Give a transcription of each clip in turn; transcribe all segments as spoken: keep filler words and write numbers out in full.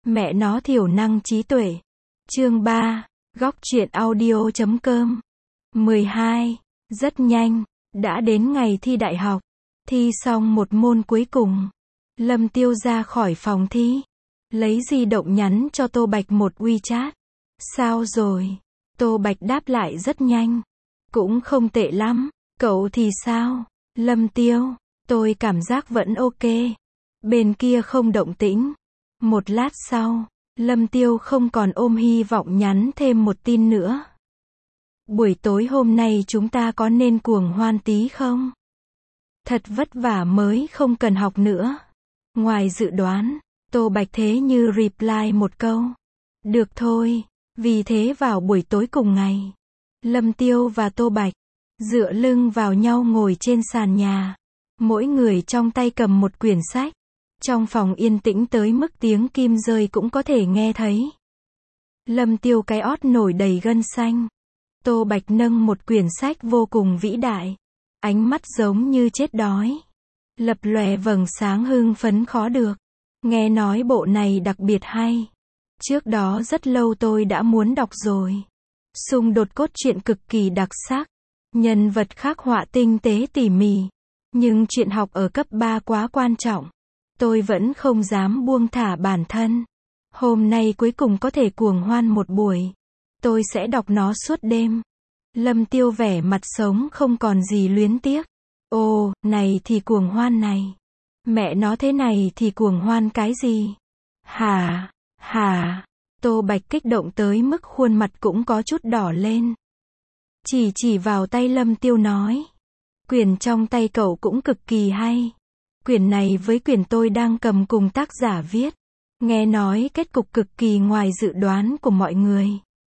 Mẹ nó thiểu năng trí tuệ. Chương ba, góc truyện audio chấm com. mười hai. Rất nhanh, đã đến ngày thi đại học. Thi xong một môn cuối cùng. Lâm Tiêu ra khỏi phòng thi. Lấy di động nhắn cho Tô Bạch một WeChat. Sao rồi? Tô Bạch đáp lại rất nhanh. Cũng không tệ lắm. Cậu thì sao? Lâm Tiêu, tôi cảm giác vẫn ok. Bên kia không động tĩnh. Một lát sau, Lâm Tiêu không còn ôm hy vọng nhắn thêm một tin nữa. Buổi tối hôm nay chúng ta có nên cuồng hoan tí không? Thật vất vả mới không cần học nữa. Ngoài dự đoán, Tô Bạch thế như reply một câu. Được thôi. Vì thế vào buổi tối cùng ngày, Lâm Tiêu và Tô Bạch dựa lưng vào nhau ngồi trên sàn nhà. Mỗi người trong tay cầm một quyển sách. Trong phòng yên tĩnh tới mức tiếng kim rơi cũng có thể nghe thấy. Lâm Tiêu cái ót nổi đầy gân xanh. Tô Bạch nâng một quyển sách vô cùng vĩ đại. Ánh mắt giống như chết đói. Lập lòe vầng sáng hưng phấn khó được. Nghe nói bộ này đặc biệt hay. Trước đó rất lâu tôi đã muốn đọc rồi. Xung đột cốt truyện cực kỳ đặc sắc. Nhân vật khắc họa tinh tế tỉ mỉ. Nhưng chuyện học ở cấp ba quá quan trọng. Tôi vẫn không dám buông thả bản thân. Hôm nay cuối cùng có thể cuồng hoan một buổi. Tôi sẽ đọc nó suốt đêm. Lâm Tiêu vẻ mặt sống không còn gì luyến tiếc. Ồ, này thì cuồng hoan này. Mẹ nó thế này thì cuồng hoan cái gì? Hả? Hả? Tô Bạch kích động tới mức khuôn mặt cũng có chút đỏ lên. Chỉ chỉ vào tay Lâm Tiêu nói. Quyển trong tay cậu cũng cực kỳ hay. Quyển này với quyển tôi đang cầm cùng tác giả viết. Nghe nói kết cục cực kỳ ngoài dự đoán của mọi người.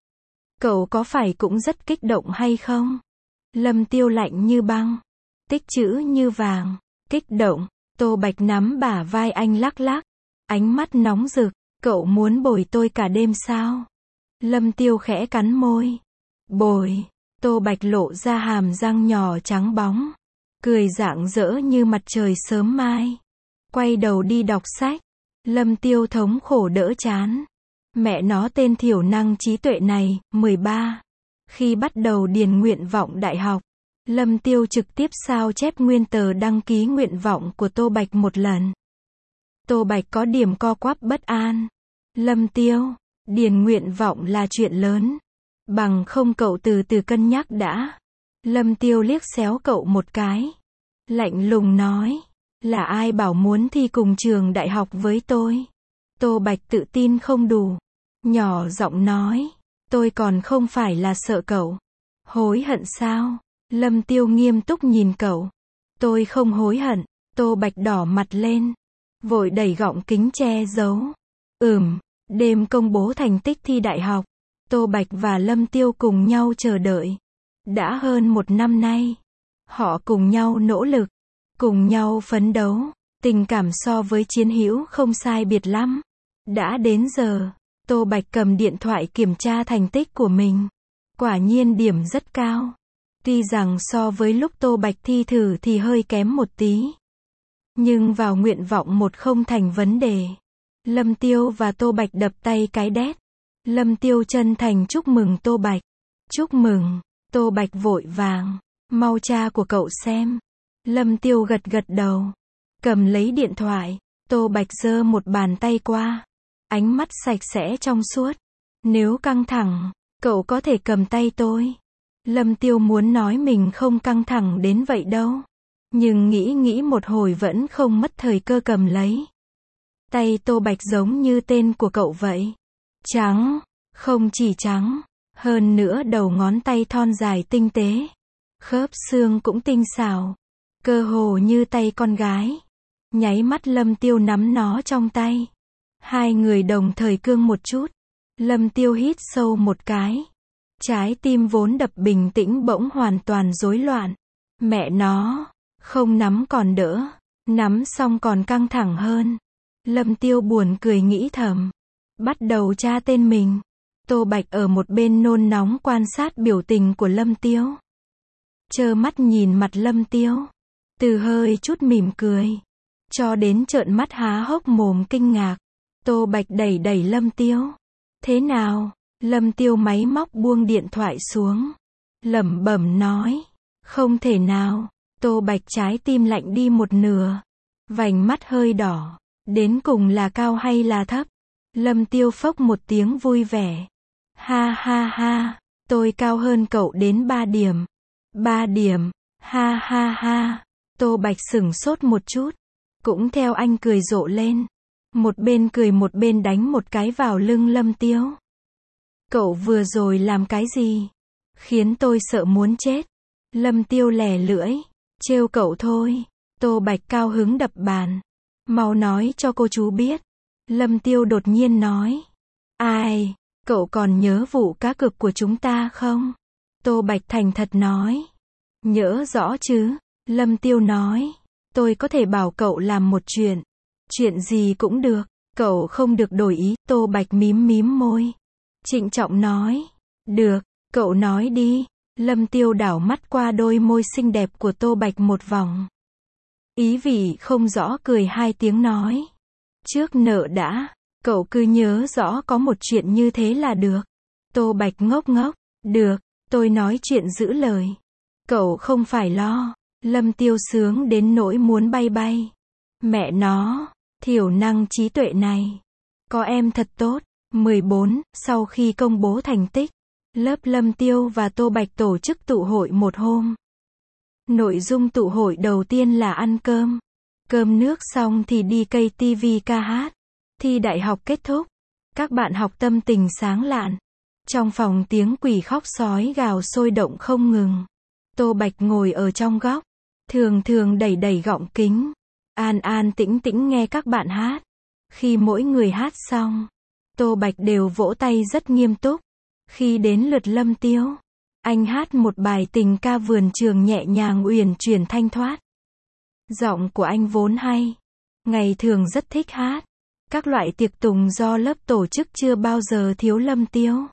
Cậu có phải cũng rất kích động hay không? Lâm Tiêu lạnh như băng. Tích chữ như vàng. Kích động. Tô Bạch nắm bả vai anh lắc lắc. Ánh mắt nóng rực. Cậu muốn bồi tôi cả đêm sao? Lâm Tiêu khẽ cắn môi. Bồi. Tô Bạch lộ ra hàm răng nhỏ trắng bóng. Cười rạng rỡ như mặt trời sớm mai. Quay đầu đi đọc sách. Lâm Tiêu thống khổ đỡ chán. Mẹ nó tên thiểu năng trí tuệ này, mười ba. Khi bắt đầu điền nguyện vọng đại học, Lâm Tiêu trực tiếp sao chép nguyên tờ đăng ký nguyện vọng của Tô Bạch một lần. Tô Bạch có điểm co quắp bất an. Lâm Tiêu, điền nguyện vọng là chuyện lớn. Bằng không cậu từ từ cân nhắc đã. Lâm Tiêu liếc xéo cậu một cái. Lạnh lùng nói. Là ai bảo muốn thi cùng trường đại học với tôi? Tô Bạch tự tin không đủ. Nhỏ giọng nói. Tôi còn không phải là sợ cậu. Hối hận sao? Lâm Tiêu nghiêm túc nhìn cậu. Tôi không hối hận. Tô Bạch đỏ mặt lên. Vội đẩy gọng kính che giấu. Ừm, đêm công bố thành tích thi đại học. Tô Bạch và Lâm Tiêu cùng nhau chờ đợi. Đã hơn một năm nay. Họ cùng nhau nỗ lực. Cùng nhau phấn đấu. Tình cảm so với chiến hữu không sai biệt lắm. Đã đến giờ. Tô Bạch cầm điện thoại kiểm tra thành tích của mình. Quả nhiên điểm rất cao. Tuy rằng so với lúc Tô Bạch thi thử thì hơi kém một tí. Nhưng vào nguyện vọng một không thành vấn đề. Lâm Tiêu và Tô Bạch đập tay cái đét. Lâm Tiêu chân thành chúc mừng Tô Bạch. Chúc mừng. Tô Bạch vội vàng. Mau cha của cậu xem. Lâm Tiêu gật gật đầu. Cầm lấy điện thoại. Tô Bạch giơ một bàn tay qua. Ánh mắt sạch sẽ trong suốt. Nếu căng thẳng, cậu có thể cầm tay tôi. Lâm Tiêu muốn nói mình không căng thẳng đến vậy đâu. Nhưng nghĩ nghĩ một hồi vẫn không mất thời cơ cầm lấy. Tay Tô Bạch giống như tên của cậu vậy. Trắng. Không chỉ trắng. Hơn nữa đầu ngón tay thon dài tinh tế. Khớp xương cũng tinh xảo. Cơ hồ như tay con gái. Nháy mắt Lâm Tiêu nắm nó trong tay. Hai người đồng thời cương một chút. Lâm Tiêu hít sâu một cái. Trái tim vốn đập bình tĩnh bỗng hoàn toàn rối loạn. Mẹ nó. Không nắm còn đỡ. Nắm xong còn căng thẳng hơn. Lâm Tiêu buồn cười nghĩ thầm. Bắt đầu tra tên mình. Tô Bạch ở một bên nôn nóng quan sát biểu tình của Lâm Tiêu. Trơ mắt nhìn mặt Lâm Tiêu. Từ hơi chút mỉm cười. Cho đến trợn mắt há hốc mồm kinh ngạc. Tô Bạch đẩy đẩy Lâm Tiêu. Thế nào? Lâm Tiêu máy móc buông điện thoại xuống. Lẩm bẩm nói. Không thể nào. Tô Bạch trái tim lạnh đi một nửa. Vành mắt hơi đỏ. Đến cùng là cao hay là thấp? Lâm Tiêu phốc một tiếng vui vẻ. Ha ha ha. Tôi cao hơn cậu đến ba điểm. Ba điểm. Ha ha ha. Tô Bạch sửng sốt một chút. Cũng theo anh cười rộ lên. Một bên cười một bên đánh một cái vào lưng Lâm Tiêu. Cậu vừa rồi làm cái gì? Khiến tôi sợ muốn chết. Lâm Tiêu lè lưỡi. Trêu cậu thôi. Tô Bạch cao hứng đập bàn. Mau nói cho cô chú biết. Lâm Tiêu đột nhiên nói. Ai? Cậu còn nhớ vụ cá cược của chúng ta không? Tô Bạch thành thật nói. Nhớ rõ chứ? Lâm Tiêu nói. Tôi có thể bảo cậu làm một chuyện. Chuyện gì cũng được. Cậu không được đổi ý. Tô Bạch mím mím môi. Trịnh trọng nói. Được, cậu nói đi. Lâm Tiêu đảo mắt qua đôi môi xinh đẹp của Tô Bạch một vòng. Ý vị không rõ cười hai tiếng nói. Trước nợ đã. Cậu cứ nhớ rõ có một chuyện như thế là được. Tô Bạch ngốc ngốc. Được, tôi nói chuyện giữ lời. Cậu không phải lo. Lâm Tiêu sướng đến nỗi muốn bay bay. Mẹ nó, thiểu năng trí tuệ này. Có em thật tốt. mười bốn, sau khi công bố thành tích, lớp Lâm Tiêu và Tô Bạch tổ chức tụ hội một hôm. Nội dung tụ hội đầu tiên là ăn cơm. Cơm nước xong thì đi cây ti vi ca hát. Thi đại học kết thúc. Các bạn học tâm tình sáng lạn. Trong phòng tiếng quỷ khóc sói gào sôi động không ngừng. Tô Bạch ngồi ở trong góc. Thường thường đẩy đẩy gọng kính. An an tĩnh tĩnh nghe các bạn hát. Khi mỗi người hát xong, Tô Bạch đều vỗ tay rất nghiêm túc. Khi đến lượt Lâm Tiêu, anh hát một bài tình ca vườn trường nhẹ nhàng uyển chuyển thanh thoát. Giọng của anh vốn hay. Ngày thường rất thích hát. Các loại tiệc tùng do lớp tổ chức chưa bao giờ thiếu Lâm Tiêu.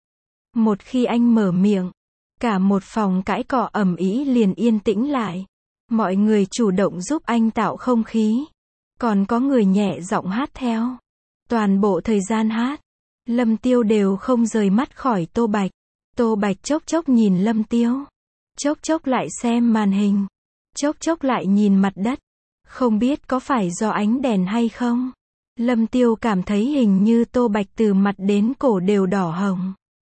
Một khi anh mở miệng, cả một phòng cãi cọ ầm ĩ liền yên tĩnh lại. Mọi người chủ động giúp anh tạo không khí. Còn có người nhẹ giọng hát theo. Toàn bộ thời gian hát, Lâm Tiêu đều không rời mắt khỏi Tô Bạch. Tô Bạch chốc chốc nhìn Lâm Tiêu. Chốc chốc lại xem màn hình. Chốc chốc lại nhìn mặt đất. Không biết có phải do ánh đèn hay không? Lâm Tiêu cảm thấy hình như Tô Bạch từ mặt đến cổ đều đỏ hồng.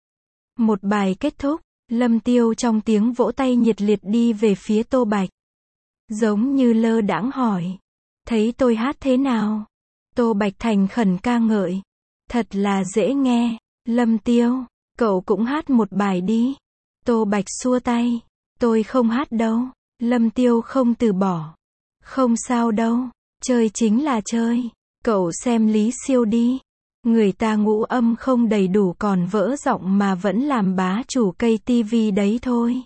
Một bài kết thúc, Lâm Tiêu trong tiếng vỗ tay nhiệt liệt đi về phía Tô Bạch. Giống như lơ đãng hỏi. Thấy tôi hát thế nào? Tô Bạch thành khẩn ca ngợi. Thật là dễ nghe. Lâm Tiêu, cậu cũng hát một bài đi. Tô Bạch xua tay. Tôi không hát đâu. Lâm Tiêu không từ bỏ. Không sao đâu. Chơi chính là chơi. Cậu xem Lý Siêu đi. Người ta ngũ âm không đầy đủ còn vỡ giọng mà vẫn làm bá chủ cây tivi đấy thôi.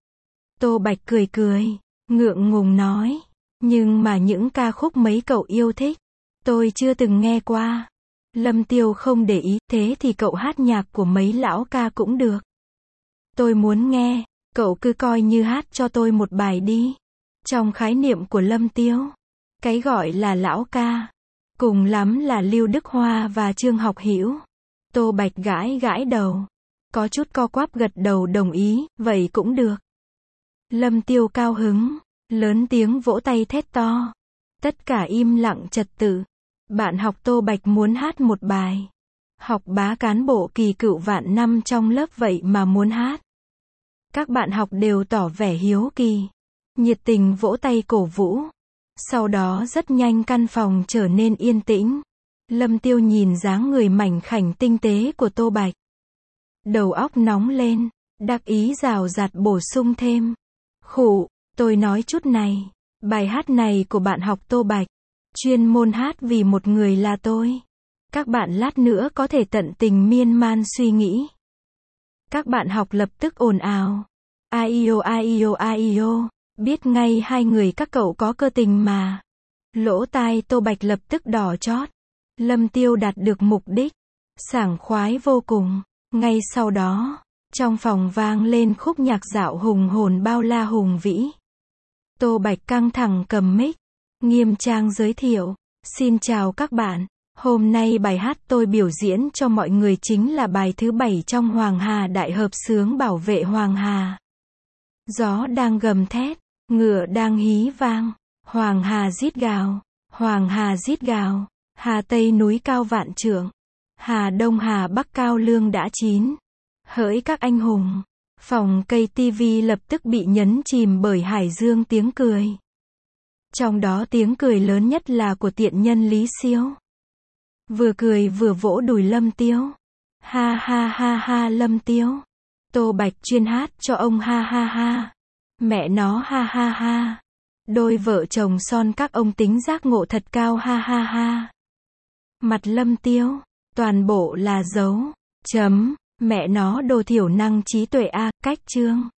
Tô Bạch cười cười. Ngượng ngùng nói. Nhưng mà những ca khúc mấy cậu yêu thích, tôi chưa từng nghe qua. Lâm Tiêu không để ý. Thế thì cậu hát nhạc của mấy lão ca cũng được. Tôi muốn nghe. Cậu cứ coi như hát cho tôi một bài đi. Trong khái niệm của Lâm Tiêu, cái gọi là lão ca, cùng lắm là Lưu Đức Hoa và Trương Học Hữu. Tô Bạch gãi gãi đầu. Có chút co quắp gật đầu đồng ý. Vậy cũng được. Lâm Tiêu cao hứng. Lớn tiếng vỗ tay thét to. Tất cả im lặng trật tự. Bạn học Tô Bạch muốn hát một bài. Học bá cán bộ kỳ cựu vạn năm trong lớp vậy mà muốn hát. Các bạn học đều tỏ vẻ hiếu kỳ. Nhiệt tình vỗ tay cổ vũ. Sau đó rất nhanh căn phòng trở nên yên tĩnh. Lâm Tiêu nhìn dáng người mảnh khảnh tinh tế của Tô Bạch. Đầu óc nóng lên. Đắc ý rào rạt bổ sung thêm. Khụ. Tôi nói chút này, bài hát này của bạn học Tô Bạch, chuyên môn hát vì một người là tôi. Các bạn lát nữa có thể tận tình miên man suy nghĩ. Các bạn học lập tức ồn ào. Ai ô ai ô ai ô, biết ngay hai người các cậu có cơ tình mà. Lỗ tai Tô Bạch lập tức đỏ chót. Lâm Tiêu đạt được mục đích. Sảng khoái vô cùng. Ngay sau đó, trong phòng vang lên khúc nhạc dạo hùng hồn bao la hùng vĩ. Tô Bạch căng thẳng cầm mic, nghiêm trang giới thiệu. Xin chào các bạn. Hôm nay bài hát tôi biểu diễn cho mọi người chính là bài thứ bảy trong Hoàng Hà Đại Hợp Xướng Bảo Vệ Hoàng Hà. Gió đang gầm thét, ngựa đang hí vang, Hoàng Hà rít gào, Hoàng Hà rít gào, Hà Tây núi cao vạn trượng, Hà Đông Hà Bắc cao lương đã chín. Hỡi các anh hùng, phòng cây tivi lập tức bị nhấn chìm bởi hải dương tiếng cười. Trong đó tiếng cười lớn nhất là của tiện nhân Lý Siêu. Vừa cười vừa vỗ đùi Lâm Tiêu. Ha ha ha ha Lâm Tiêu. Tô Bạch chuyên hát cho ông ha ha ha. Mẹ nó ha ha ha. Đôi vợ chồng son các ông tính giác ngộ thật cao ha ha ha. Mặt Lâm Tiêu, toàn bộ là dấu, chấm, mẹ nó đồ thiểu năng trí tuệ a, cách chương.